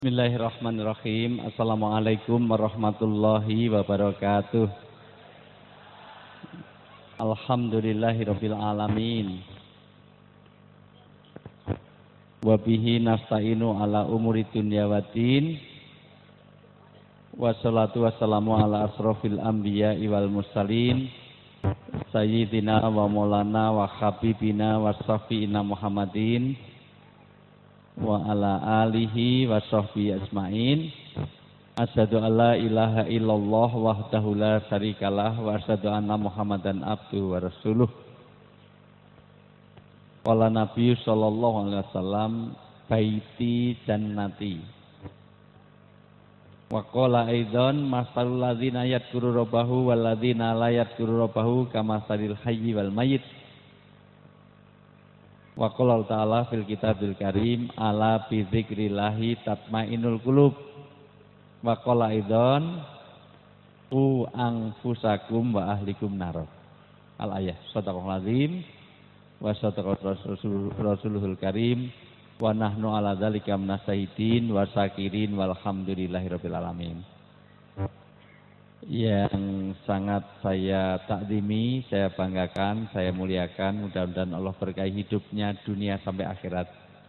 Bismillahirrahmanirrahim. Assalamualaikum warahmatullahi wabarakatuh. Alhamdulillahirabbil alamin. Wa bihi nasta'inu ala umuri dunya waddin. Wassalatu wassalamu ala asrofil anbiya'i wal mursalin. Sayyidina wa maulana wa habibina wa syafi'ina Muhammadin wa ala alihi wa sahbihi ajmain. Asyhadu an la ilaha illallah wahdahu la syarikalah wa asyhadu anna Muhammadan abduhu wa rasuluh. Qala Nabi sallallahu alaihi wasallam baiti jannati. Wa qala aidan masalul ladzina yadhkuru rabbahu wal ladzina la yadhkuru rabbahu kamasalil hayyi wal mayyit. Wa qala ta'ala fil kitabil karim ala bi dzikrillahi tatmainul qulub. Wa qala aidan qu anfusakum wa ahlikum nar. Al ayah sadaqallahul azim wa sadaqallahu rasuluhul karim wa nahnu ala dzalika minasyaidin wa syakirin walhamdulillahirabbil alamin. Yang sangat saya takzimi, saya banggakan, saya muliakan, mudah-mudahan Allah berkahi hidupnya dunia sampai akhirat.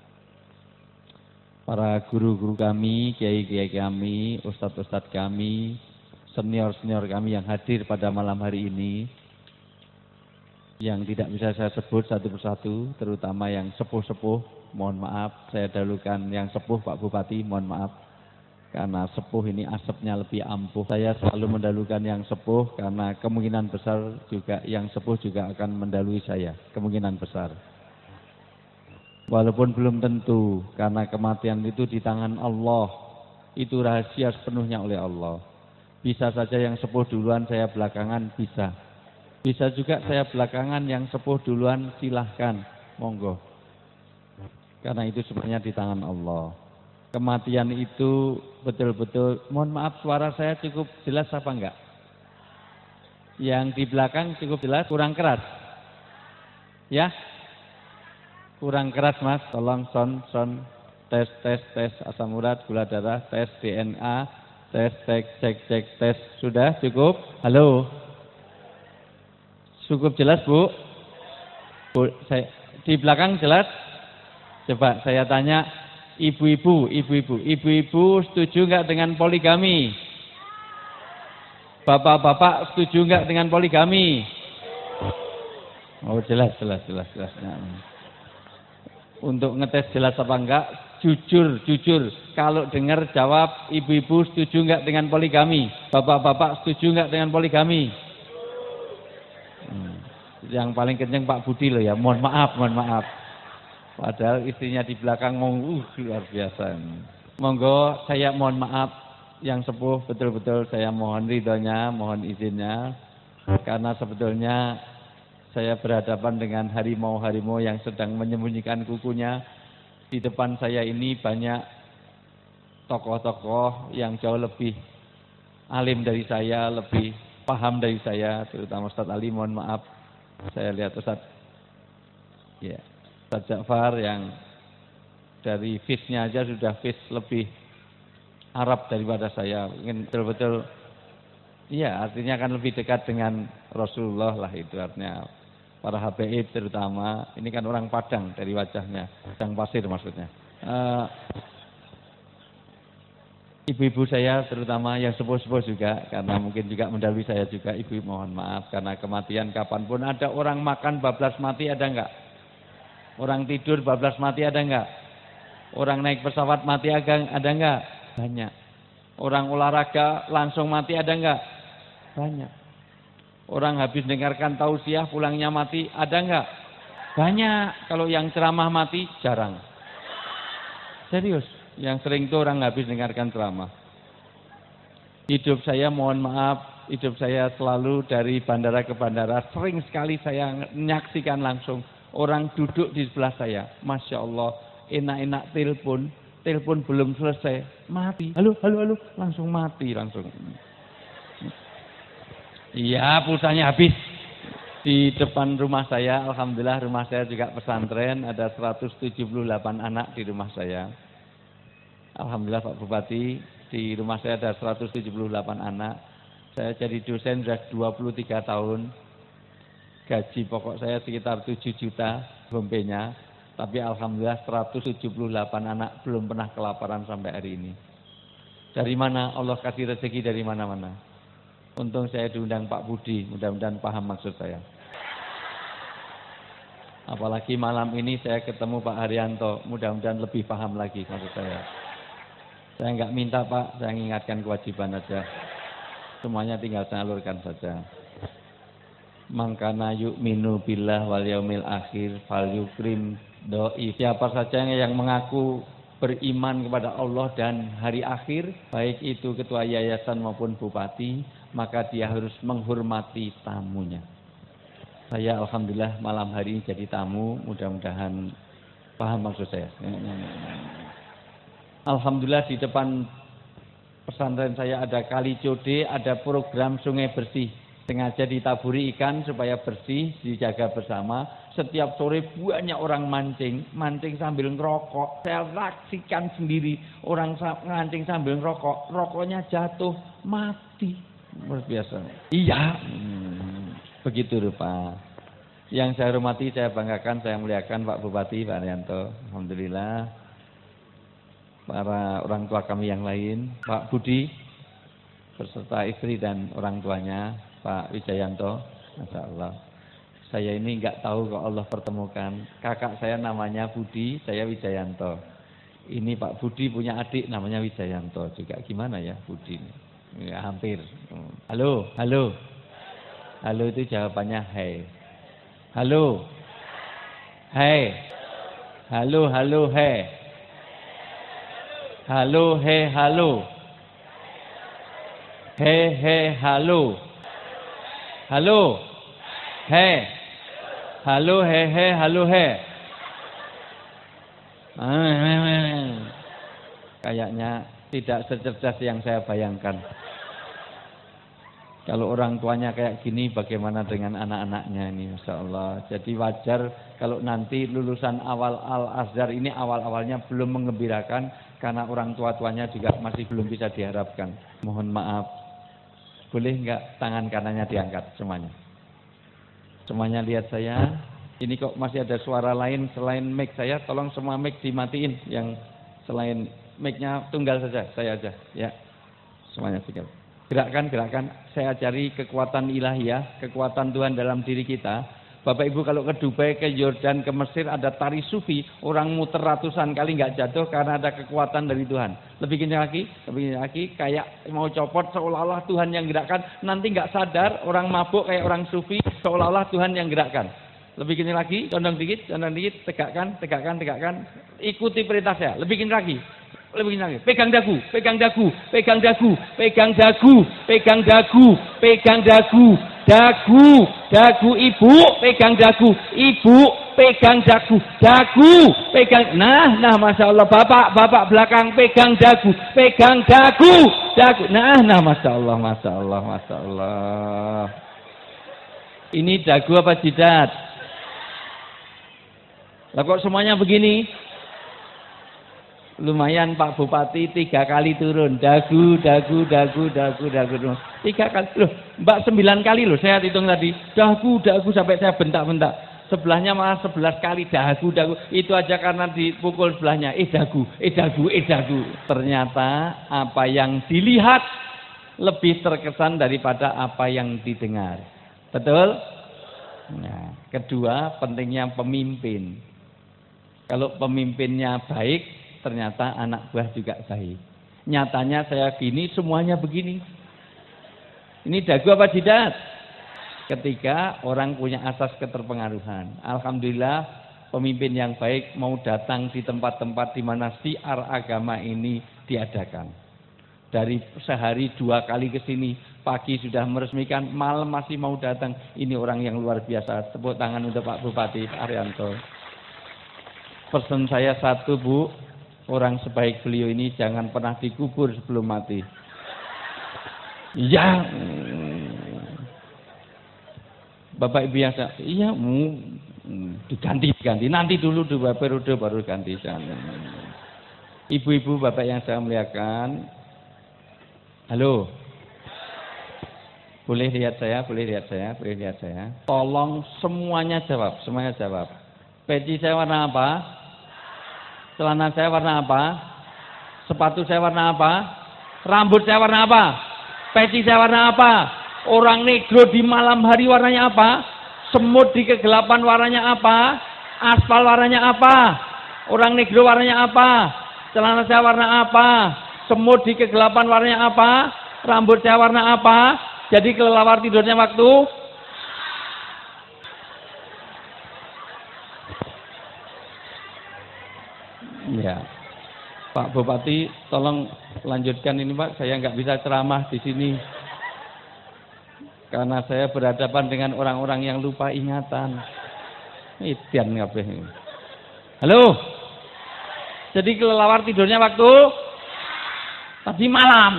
Para guru-guru kami, kiai-kiai kami, ustadz-ustadz kami, senior-senior kami yang hadir pada malam hari ini, yang tidak bisa saya sebut satu persatu, terutama yang sepuh-sepuh, mohon maaf, saya dahulukan yang sepuh Pak Bupati, mohon maaf. Karena sepuh ini asapnya lebih ampuh. Saya selalu mendahulukan yang sepuh karena kemungkinan besar juga yang sepuh juga akan mendahului saya. Kemungkinan besar. Walaupun belum tentu karena kematian itu di tangan Allah. Itu rahasia sepenuhnya oleh Allah. Bisa saja yang sepuh duluan saya belakangan bisa. Bisa juga saya belakangan yang sepuh duluan silahkan. Monggo. Karena itu sebenarnya di tangan Allah. Kematian itu betul-betul, mohon maaf suara saya cukup jelas apa enggak? Yang di belakang cukup jelas, kurang keras? Ya? Kurang keras mas, tolong son, tes, asam urat, gula darah, tes DNA, tes, cek, tes, sudah cukup? Halo? Cukup jelas bu? Di belakang jelas? Coba saya tanya, Ibu-ibu setuju nggak dengan poligami? Bapak-bapak setuju nggak dengan poligami? Oh jelas. Untuk ngetes jelas apa enggak, jujur. Kalau dengar jawab, ibu-ibu setuju nggak dengan poligami? Bapak-bapak setuju nggak dengan poligami? Yang paling kenceng Pak Budi loh ya, mohon maaf. Padahal istrinya di belakang luar biasa. Monggo saya mohon maaf yang sepuh, betul-betul saya mohon ridhonya, mohon izinnya. Karena sebetulnya saya berhadapan dengan harimau-harimau yang sedang menyembunyikan kukunya. Di depan saya ini banyak tokoh-tokoh yang jauh lebih alim dari saya, lebih paham dari saya, terutama Ustadz Ali, mohon maaf. Saya lihat Ustadz Ja'far yang dari face-nya aja sudah face lebih Arab daripada saya. Mungkin betul-betul, iya artinya akan lebih dekat dengan Rasulullah lah itu artinya. Para habaib terutama, ini kan orang Padang dari wajahnya, Padang pasir maksudnya. Ibu-ibu saya terutama yang sepuh-sepuh juga, karena mungkin juga mendahului saya juga, ibu mohon maaf. Karena kematian kapanpun ada, orang makan bablas mati ada enggak? Orang tidur bablas mati ada enggak? Orang naik pesawat mati ada enggak? Banyak. Orang olahraga langsung mati ada enggak? Banyak. Orang habis dengarkan tausiah pulangnya mati ada enggak? Banyak. Kalau yang ceramah mati jarang. Serius. Yang sering itu orang habis dengarkan ceramah. Hidup saya mohon maaf, hidup saya selalu dari bandara ke bandara. Sering sekali saya menyaksikan langsung. Orang duduk di sebelah saya, Masya Allah, enak-enak telepon belum selesai, mati. Halo, langsung mati, langsung. Iya, pulsanya habis. Di depan rumah saya, alhamdulillah rumah saya juga pesantren, ada 178 anak di rumah saya. Alhamdulillah Pak Bupati, di rumah saya ada 178 anak. Saya jadi dosen sudah 23 tahun. Gaji pokok saya sekitar 7 juta gompenya. Tapi Alhamdulillah 178 anak belum pernah kelaparan sampai hari ini. Dari mana? Allah kasih rezeki dari mana-mana. Untung saya diundang Pak Budi, mudah-mudahan paham maksud saya. Apalagi malam ini saya ketemu Pak Haryanto, mudah-mudahan lebih paham lagi maksud saya. Saya nggak minta Pak, saya mengingatkan kewajiban aja. Semuanya tinggal salurkan saja. Mangkana yu'minu billah wal yaumil akhir fal yukrim doi. Siapa saja yang mengaku beriman kepada Allah dan hari akhir, baik itu ketua yayasan maupun bupati, maka dia harus menghormati tamunya. Saya Alhamdulillah malam hari ini jadi tamu, mudah-mudahan paham maksud saya. Alhamdulillah di depan pesantren saya ada kali code, ada program sungai bersih. Sengaja ditaburi ikan supaya bersih, dijaga bersama. Setiap sore banyak orang mancing sambil ngerokok. Saya saksikan sendiri orang mancing sambil ngerokok, rokoknya jatuh, mati. Luar biasa. Iya. Begitu rupa. Yang saya hormati, saya banggakan, saya muliakan Pak Bupati, Pak Haryanto. Alhamdulillah. Para orang tua kami yang lain, Pak Budi, beserta istri dan orang tuanya, Pak Wijayanto. Masya Allah. Saya ini enggak tahu kok Allah pertemukan. Kakak saya namanya Budi, saya Wijayanto. Ini Pak Budi punya adik namanya Wijayanto juga. Gimana ya Budi? Ya, hampir. Halo, halo. Halo itu jawabannya hai. Halo. Hai. Halo, halo, hai. Halo, he, halo. He, he, halo. Halo. He. Halo, he, he, halo, he. Kayaknya tidak secerdas yang saya bayangkan. Kalau orang tuanya kayak gini, bagaimana dengan anak-anaknya ini, Masya Allah. Jadi wajar kalau nanti lulusan awal Al-Azhar ini awal-awalnya belum mengembirakan, karena orang tua-tuanya juga masih belum bisa diharapkan. Mohon maaf, boleh enggak tangan kanannya diangkat semuanya? Semuanya lihat saya, ini kok masih ada suara lain selain mic saya, tolong semua mic dimatiin, yang selain mic-nya tunggal saja, saya aja, ya. Semuanya tinggal. Gerakan, saya cari kekuatan ilahiyah, kekuatan Tuhan dalam diri kita. Bapak Ibu kalau ke Dubai, ke Yordan, ke Mesir ada tari sufi, orang muter ratusan kali nggak jatuh karena ada kekuatan dari Tuhan. Lebih kencang lagi, kayak mau copot seolah-olah Tuhan yang gerakkan, nanti nggak sadar orang mabuk kayak orang sufi, seolah-olah Tuhan yang gerakkan. Lebih kencang lagi, condong dikit, tegakkan, ikuti perintah saya, lebih kencang lagi. Pegang dagu, dagu ibu, pegang dagu, ibu pegang dagu, pegang, nah, Masya Allah, bapak belakang pegang dagu, nah, Masya Allah. Ini dagu apa jidat? Lah kok semuanya begini? Lumayan Pak Bupati 3 kali turun, dagu. 3 kali, loh Mbak 9 kali loh, saya hitung tadi, dagu sampai saya bentak-bentak. Sebelahnya malah 11 kali dagu. Itu aja karena dipukul sebelahnya, dagu. Ternyata apa yang dilihat lebih terkesan daripada apa yang didengar. Betul? Nah, kedua pentingnya pemimpin. Kalau pemimpinnya baik, ternyata anak buah juga baik. Nyatanya saya gini, semuanya begini. Ini dagu apa jidat? Ketika orang punya asas keterpengaruhan. Alhamdulillah pemimpin yang baik mau datang di tempat-tempat di mana syiar agama ini diadakan. Dari sehari 2 kali ke sini, pagi sudah meresmikan, malam masih mau datang. Ini orang yang luar biasa. Tepuk tangan untuk Pak Bupati Haryanto. Pesan saya satu, Bu. Orang sebaik beliau ini jangan pernah dikubur sebelum mati. Iya. Bapak Ibu yang saya, iya, diganti. Nanti dulu 2 periode baru ganti. Ibu-ibu, bapak yang saya muliakan. Halo. Boleh lihat saya, boleh lihat saya, boleh lihat saya. Tolong semuanya jawab, semuanya jawab. Peci saya warna apa? Celana saya warna apa? Sepatu saya warna apa? Rambut saya warna apa? Peci saya warna apa? Orang negro di malam hari warnanya apa? Semut di kegelapan warnanya apa? Aspal warnanya apa? Orang negro warnanya apa? Celana saya warna apa? Semut di kegelapan warnanya apa? Rambut saya warna apa? Jadi kelelawar tidurnya waktu? Ya. Pak Bupati, tolong lanjutkan ini Pak. Saya nggak bisa ceramah di sini. Karena saya berhadapan dengan orang-orang yang lupa ingatan. Idian kabeh. Halo. Jadi kelelawar tidurnya waktu tadi malam.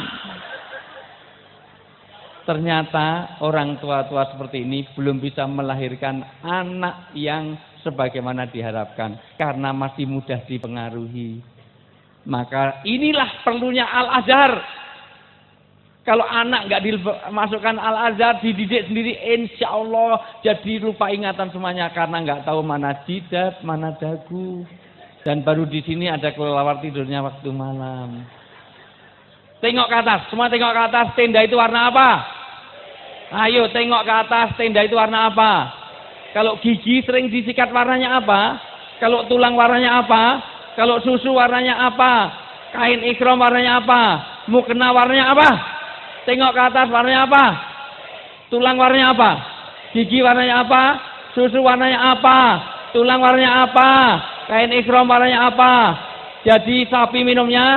Ternyata orang tua-tua seperti ini belum bisa melahirkan anak yang sebagaimana diharapkan karena masih mudah dipengaruhi. Maka inilah perlunya Al-Azhar. Kalau anak nggak dimasukkan Al-Azhar, dididik sendiri, insya Allah jadi lupa ingatan semuanya karena nggak tahu mana jidat, mana dagu. Dan baru di sini ada kelelawar tidurnya waktu malam. Tengok ke atas, semua tengok ke atas. Tenda itu warna apa? Ayo tengok ke atas, tenda itu warna apa? Kalau gigi sering disikat warnanya apa? Kalau tulang warnanya apa? Kalau susu warnanya apa? Kain ikhram warnanya apa? Mukena warnanya apa? Tengok ke atas warnanya apa? Tulang warnanya apa? Gigi warnanya apa? Susu warnanya apa? Tulang warnanya apa? Kain ikhram warnanya apa? Jadi sapi minumnya?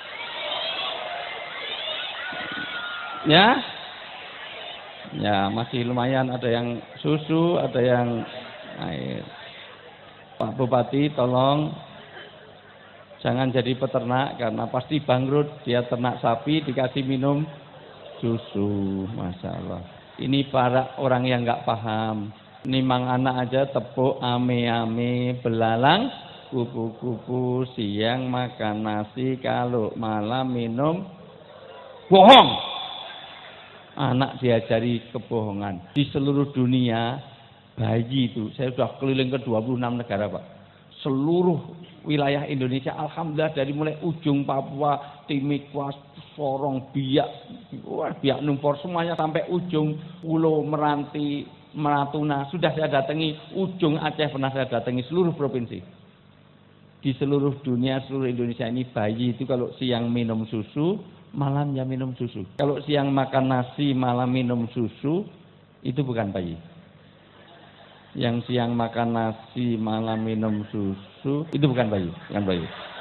Ya? Ya, masih lumayan, ada yang susu, ada yang air. Pak Bupati, tolong jangan jadi peternak karena pasti bangkrut. Dia ternak sapi dikasih minum susu, Masya Allah. Ini para orang yang nggak paham. Nimang anak aja tepuk ame-ame, belalang kupu-kupu, siang makan nasi, kalau malam minum bohong. Anak diajari kebohongan. Di seluruh dunia, bayi itu, saya sudah keliling ke 26 negara Pak. Seluruh wilayah Indonesia, alhamdulillah dari mulai ujung Papua, Timika, Sorong, Biak, Biak Numpor, semuanya sampai ujung Pulau Meranti, Meratuna, sudah saya datangi, ujung Aceh pernah saya datangi, seluruh provinsi. Di seluruh dunia, seluruh Indonesia ini bayi itu kalau siang minum susu, malamnya minum susu. Kalau siang makan nasi, malam minum susu, itu bukan bayi. Yang siang makan nasi, malam minum susu, itu bukan bayi, bukan bayi.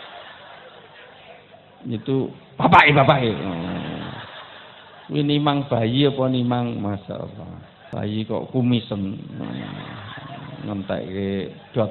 Itu bapak. Ini mang bayi apa nimang, Masya Allah. Bayi kok kumisen, ngentek dot.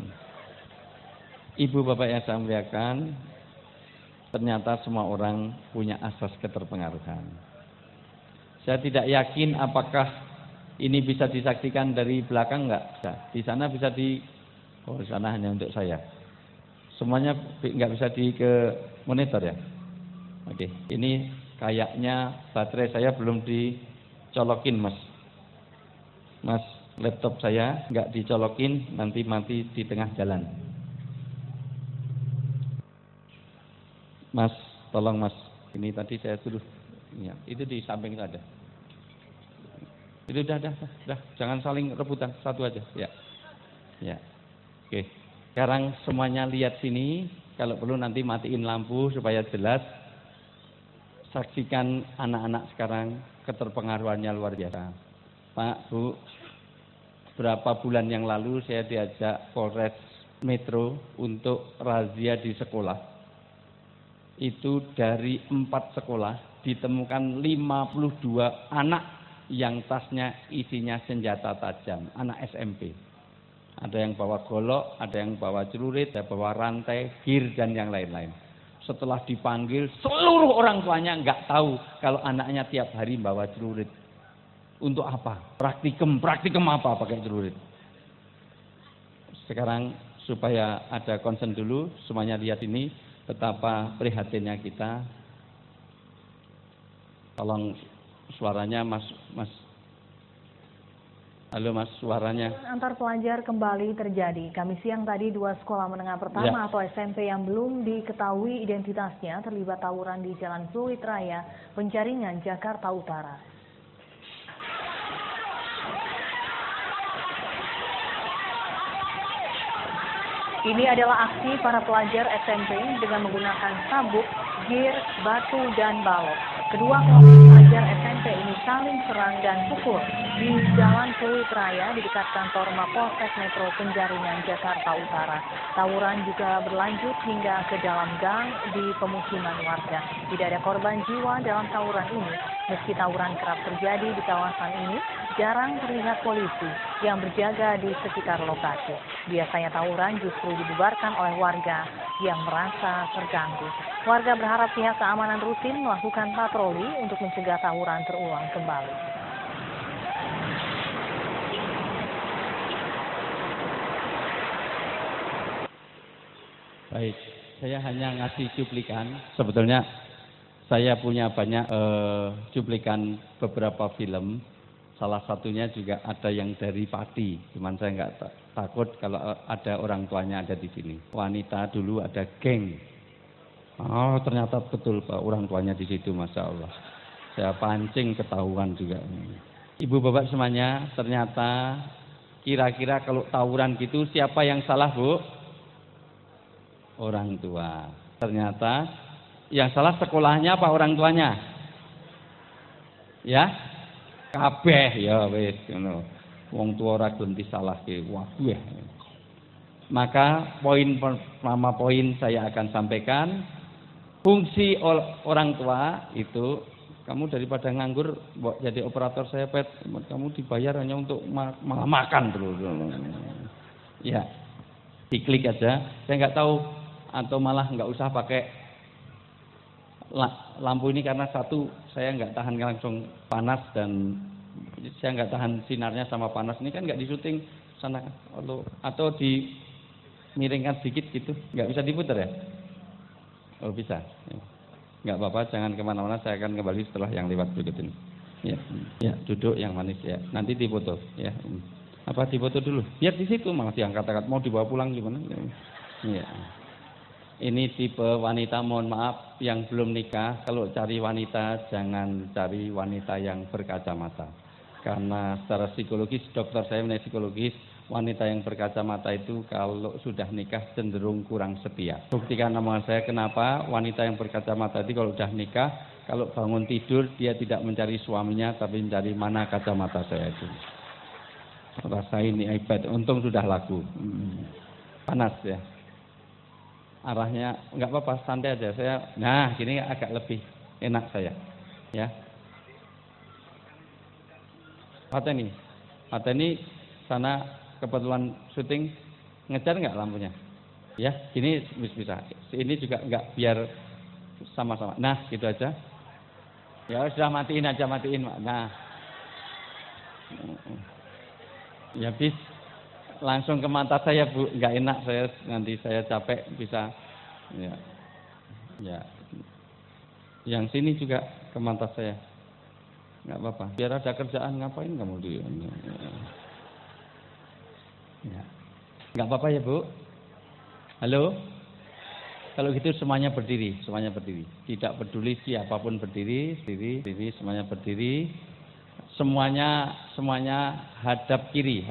Ibu bapak yang saya muliakan, ternyata semua orang punya asas keterpengaruhan. Saya tidak yakin apakah ini bisa disaksikan dari belakang enggak? Di sana bisa di sana hanya untuk saya. Semuanya enggak bisa ke monitor ya? Oke, ini kayaknya baterai saya belum dicolokin, Mas. Mas, laptop saya enggak dicolokin, nanti mati di tengah jalan. Mas, tolong Mas, ini tadi saya suruh, ya, itu di samping itu ada. Itu udah, jangan saling rebutan, satu aja, ya. Oke, sekarang semuanya lihat sini, kalau perlu nanti matiin lampu supaya jelas. Saksikan anak-anak sekarang, keterpengaruhannya luar biasa. Pak, Bu, berapa bulan yang lalu saya diajak Polres Metro untuk razia di sekolah. Itu dari 4 sekolah ditemukan 52 anak yang tasnya isinya senjata tajam, anak SMP. Ada yang bawa golok, ada yang bawa celurit, ada bawa rantai, gir dan yang lain-lain. Setelah dipanggil, seluruh orang tuanya nggak tahu kalau anaknya tiap hari bawa celurit. Untuk apa? Praktikum apa pakai celurit? Sekarang supaya ada concern dulu, semuanya lihat ini. betapa prihatinnya kita. Tolong suaranya Mas. Halo Mas, suaranya. Antar pelajar kembali terjadi. Kamis siang tadi 2 sekolah menengah pertama atau SMP yang belum diketahui identitasnya terlibat tawuran di Jalan Fluid Raya, Penjaringan, Jakarta Utara. Ini adalah aksi para pelajar SMP dengan menggunakan sabuk, gear, batu, dan balok. Kedua kelompok pelajar SMP ini saling serang dan pukul di Jalan Fluid Raya di dekat kantor Mapolsek Metro Penjaringan, Jakarta Utara. Tawuran juga berlanjut hingga ke dalam gang di pemukiman warga. Tidak ada korban jiwa dalam tawuran ini. Meski tawuran kerap terjadi di kawasan ini, jarang terlihat polisi yang berjaga di sekitar lokasi. Biasanya tawuran justru dibubarkan oleh warga yang merasa terganggu. Warga berharap pihak keamanan rutin melakukan patroli untuk mencegah tawuran terulang kembali. Baik, saya hanya ngasih cuplikan. Sebetulnya saya punya banyak cuplikan beberapa film. Salah satunya juga ada yang dari Pati. Cuman saya nggak takut kalau ada orang tuanya ada di sini. Wanita dulu ada geng. Oh, ternyata betul Pak, orang tuanya di situ, Masya Allah. Saya pancing ketahuan juga. Ibu bapak semuanya, ternyata kira-kira kalau tawuran gitu siapa yang salah Bu? Orang tua. Ternyata yang salah sekolahnya apa orang tuanya? Ya, kabeh ya wis ngono. Wong tua ora gelem disalahke. Waduh. Maka poin saya akan sampaikan. Fungsi orang tua itu, kamu daripada nganggur jadi operator saya pet, kamu dibayar hanya untuk makan terus. Ya, diklik aja. Saya nggak tahu atau malah nggak usah pakai lampu ini karena satu saya nggak tahan langsung panas dan saya nggak tahan sinarnya sama panas. Ini kan nggak disuting sana atau dimiringkan sedikit gitu, nggak bisa diputar ya? Oh bisa, nggak apa-apa, jangan kemana-mana, saya akan kembali setelah yang lewat berikut ini. Ya, duduk yang manis ya, nanti difoto ya. Apa difoto dulu? Biar di situ malah diangkat-angkat, mau dibawa pulang gimana? Ya. Ini tipe wanita, mohon maaf, yang belum nikah. Kalau cari wanita, jangan cari wanita yang berkacamata. Karena secara psikologis, dokter saya mengenai psikologis, wanita yang berkacamata itu kalau sudah nikah cenderung kurang setia. Buktikan omongan saya kenapa wanita yang berkacamata itu kalau sudah nikah, kalau bangun tidur dia tidak mencari suaminya tapi mencari mana kacamata saya itu. Rasa ini iPad, untung sudah laku. Panas ya. Arahnya enggak apa-apa, santai aja saya. Nah, gini agak lebih enak saya. Ya. Pateni sana kebetulan syuting ngejar nggak lampunya? Ya, gini bisa. Ini juga nggak biar sama-sama. Nah, gitu aja. Ya sudah matiin aja, matiin. Nah, ya bis langsung ke mata saya Bu, nggak enak saya nanti saya capek bisa. Ya. Yang sini juga ke mata saya. Nggak apa-apa. Biar ada kerjaan ngapain kamu di. Ya. Nggak apa-apa ya Bu? Halo? Kalau gitu semuanya berdiri. Tidak peduli siapapun berdiri, semuanya berdiri. Semuanya hadap kiri.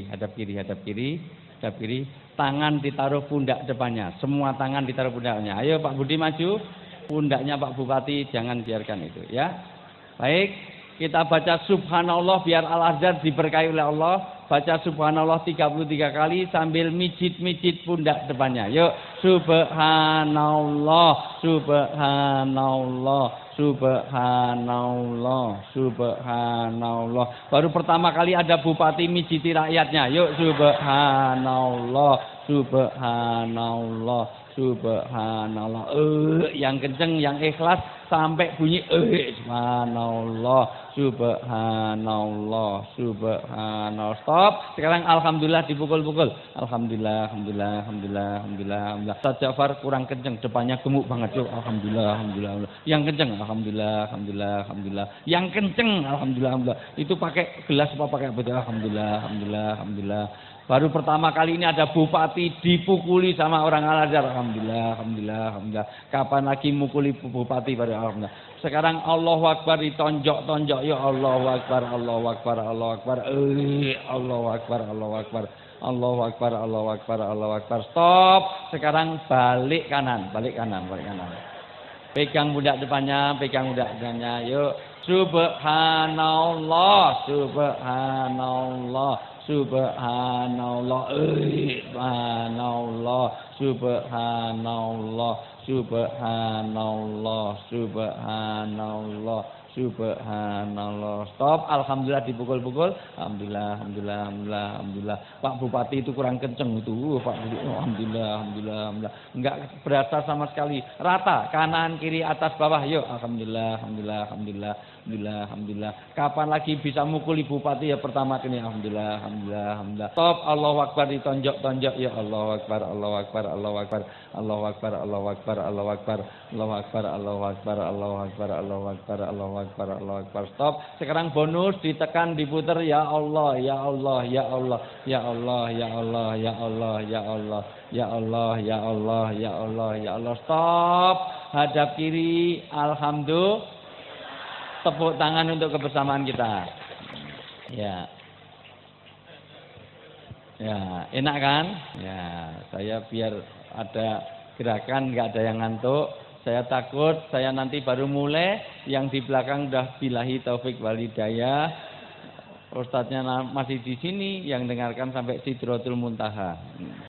Tangan ditaruh pundak depannya. Semua tangan ditaruh pundaknya. Ayo Pak Budi maju. Pundaknya Pak Bupati jangan biarkan itu ya. Baik, kita baca subhanallah biar Al-Azhar diberkahi oleh Allah. Baca subhanallah 33 kali sambil mijit-mijit pundak depannya. Yuk, subhanallah, subhanallah, subhanallah, subhanallah. Baru pertama kali ada bupati mijiti rakyatnya. Yuk, subhanallah, subhanallah, subhanallah. Yang kenceng, yang ikhlas sampai bunyi subhanallah, subhanallah, subhanallah. Stop. Sekarang alhamdulillah dipukul-pukul. Alhamdulillah, alhamdulillah, alhamdulillah, alhamdulillah, alhamdulillah. Ustaz Ja'far kurang kenceng, depannya gemuk banget. Yuk, alhamdulillah, alhamdulillah, alhamdulillah. Yang kenceng, alhamdulillah, alhamdulillah, alhamdulillah. Yang kenceng, alhamdulillah, alhamdulillah. Itu pakai gelas apa pakai betul? Alhamdulillah, alhamdulillah, alhamdulillah. Baru pertama kali ini ada bupati dipukuli sama orang Al-Azhar. Alhamdulillah, alhamdulillah, alhamdulillah. Kapan lagi mukuli bupati baru alhamdulillah. Sekarang Allahu Akbar ditonjok-tonjok. Ya Allahu Akbar, Allahu Akbar, Allahu Akbar. Allahu Akbar, Allahu Akbar. Allahu Akbar, Allahu Akbar, Allahu Akbar. Stop. Sekarang balik kanan, balik kanan, balik kanan. Pegang pundak depannya, pegang pundak depannya. Yuk. Subhanallah, subhanallah. Subhanallah, subhanallah, subhanallah, subhanallah, subhanallah, subhanallah. Stop. Alhamdulillah dipukul-pukul. Alhamdulillah, alhamdulillah, alhamdulillah, alhamdulillah. Pak Bupati itu kurang kenceng itu. Pak Bupati, alhamdulillah, alhamdulillah, alhamdulillah. Enggak berasa sama sekali. Rata, kanan, kiri, atas, bawah. Yuk, alhamdulillah, alhamdulillah, alhamdulillah. Alhamdulillah, alhamdulillah. Kapan lagi bisa mukuli bupati ya pertama kali. Alhamdulillah, alhamdulillah, alhamdulillah. Stop. Allahu Akbar ditonjok-tonjok. Ya Allahu Akbar, Allahu Akbar, Allahu Akbar, Allahu Akbar, Allahu Akbar, Allahu Akbar, Allahu Akbar, Allahu Akbar, Allahu Akbar, Allahu Akbar, Allahu Akbar, Allahu Akbar. Stop. Sekarang bonus ditekan, diputer. Ya Allah, ya Allah, ya Allah, ya Allah, ya Allah, ya Allah, ya Allah, ya Allah, ya Allah, ya Allah, ya Allah. Stop. Hadap kiri. Alhamdulillah. Tepuk tangan untuk kebersamaan kita. Ya. Ya, enak kan? Ya, saya biar ada gerakan, nggak ada yang ngantuk. Saya takut saya nanti baru mulai, yang di belakang udah billahi taufik wal hidayah. Ustadznya masih di sini, yang dengarkan sampai Sidratul Muntaha.